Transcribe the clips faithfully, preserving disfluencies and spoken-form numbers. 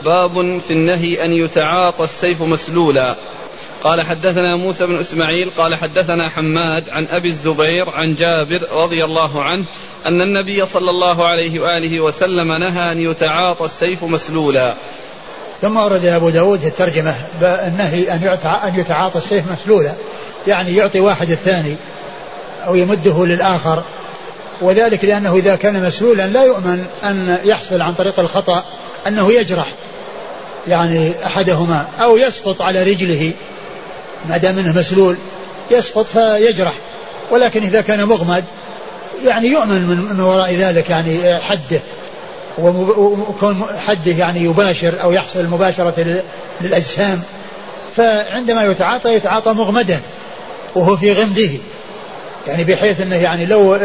باب في النهي أن يتعاطى السيف مسلولا. قال حدثنا موسى بن إسماعيل قال حدثنا حماد عن أبي الزبير عن جابر رضي الله عنه أن النبي صلى الله عليه وآله وسلم نهى أن يتعاطى السيف مسلولا. ثم أورد أبو داود الترجمة النهي أن يتعاطى السيف مسلولا، يعني يعطي واحد الثاني أو يمده للآخر، وذلك لأنه إذا كان مسلولا لا يؤمن أن يحصل عن طريق الخطأ أنه يجرح يعني أحدهما أو يسقط على رجله، ما دام منه مسلول يسقط فيجرح، ولكن إذا كان مغمد يعني يؤمن من وراء ذلك يعني حده، وكون حده يعني يباشر أو يحصل المباشرة للأجسام، فعندما يتعاطى يتعاطى مغمدا وهو في غمده، يعني بحيث أنه يعني لو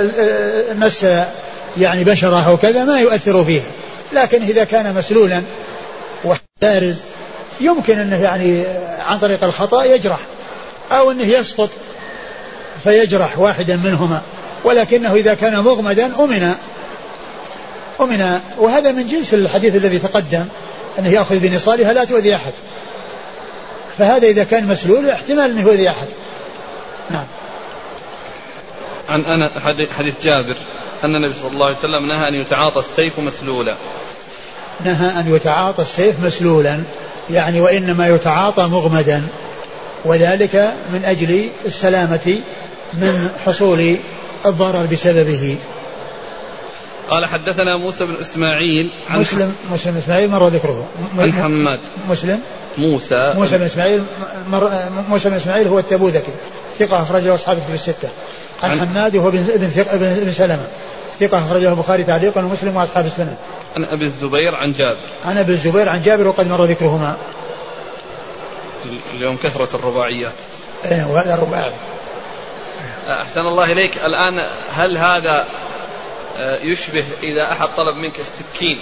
مس يعني بشره أو كذا ما يؤثر فيها. لكن إذا كان مسلولا وبارز يمكن أنه يعني عن طريق الخطأ يجرح أو أنه يسقط فيجرح واحدا منهما، ولكنه إذا كان مغمدا أمن أمن وهذا من جنس الحديث الذي تقدم أنه يأخذ بنصالها لا تؤذي أحد، فهذا إذا كان مسلول احتمال أنه يؤذي أحد. نعم. عن أنا حديث جابر أن النبي صلى الله عليه وسلم نهى أن يتعاطى السيف مسلولا. نهى أن يتعاطى السيف مسلولا يعني وإنما يتعاطى مغمدا، وذلك من أجل السلامة من حصول الضرر بسببه. قال حدثنا موسى بن إسماعيل عن مسلم مسلم إسماعيل مر ذكره عن حماد مسلم موسى موسى بن إسماعيل مر موسى بن إسماعيل هو التبوذكي ثقة أخرجه أصحابه في الستة. عن, عن حماد وهو بن بن بن سلمة ثقة أخرجه البخاري تعليقا ومسلم وأصحاب السنن. عن أبي الزبير عن جابر عن أبي الزبير عن جابر وقد مر ذكرهما. اليوم كثرة الرباعيات. إيه وهذا رباعي. أحسن الله إليك. الآن هل هذا يشبه إذا أحد طلب منك السكين؟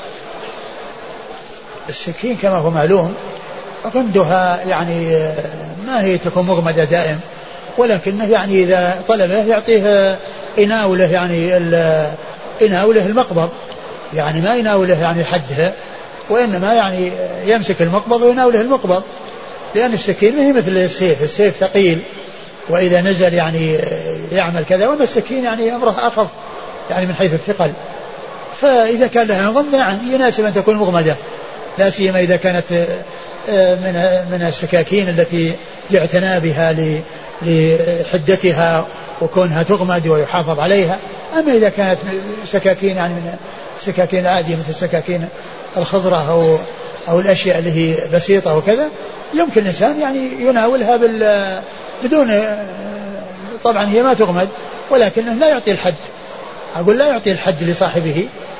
السكين كما هو معلوم غمدها يعني ما هي تكون مغمدة دائم، ولكنه يعني إذا طلبه يعطيه إناوله يعني إناوله المقبض، يعني ما يناوله يعني حدها، وإنما يعني يمسك المقبض ويناوله المقبض، لأن السكين ما هي مثل السيف، السيف ثقيل وإذا نزل يعني يعمل كذا، وأما السكين يعني أمره أخف يعني من حيث الثقل، فإذا كان لها غمد نعم يناسب أن تكون مغمدة، لا سيما إذا كانت من من السكاكين التي يعتنى بها لحدتها وكونها تغمد ويحافظ عليها. أما إذا كانت سكاكين يعني من السكاكين العادية مثل السكاكين الخضراء أو أو الأشياء اللي هي بسيطة وكذا يمكن الإنسان يعني يناولها بال بدون، طبعا هي ما تغمد ولكنه لا يعطي الحد، أقول لا يعطي الحد لصاحبه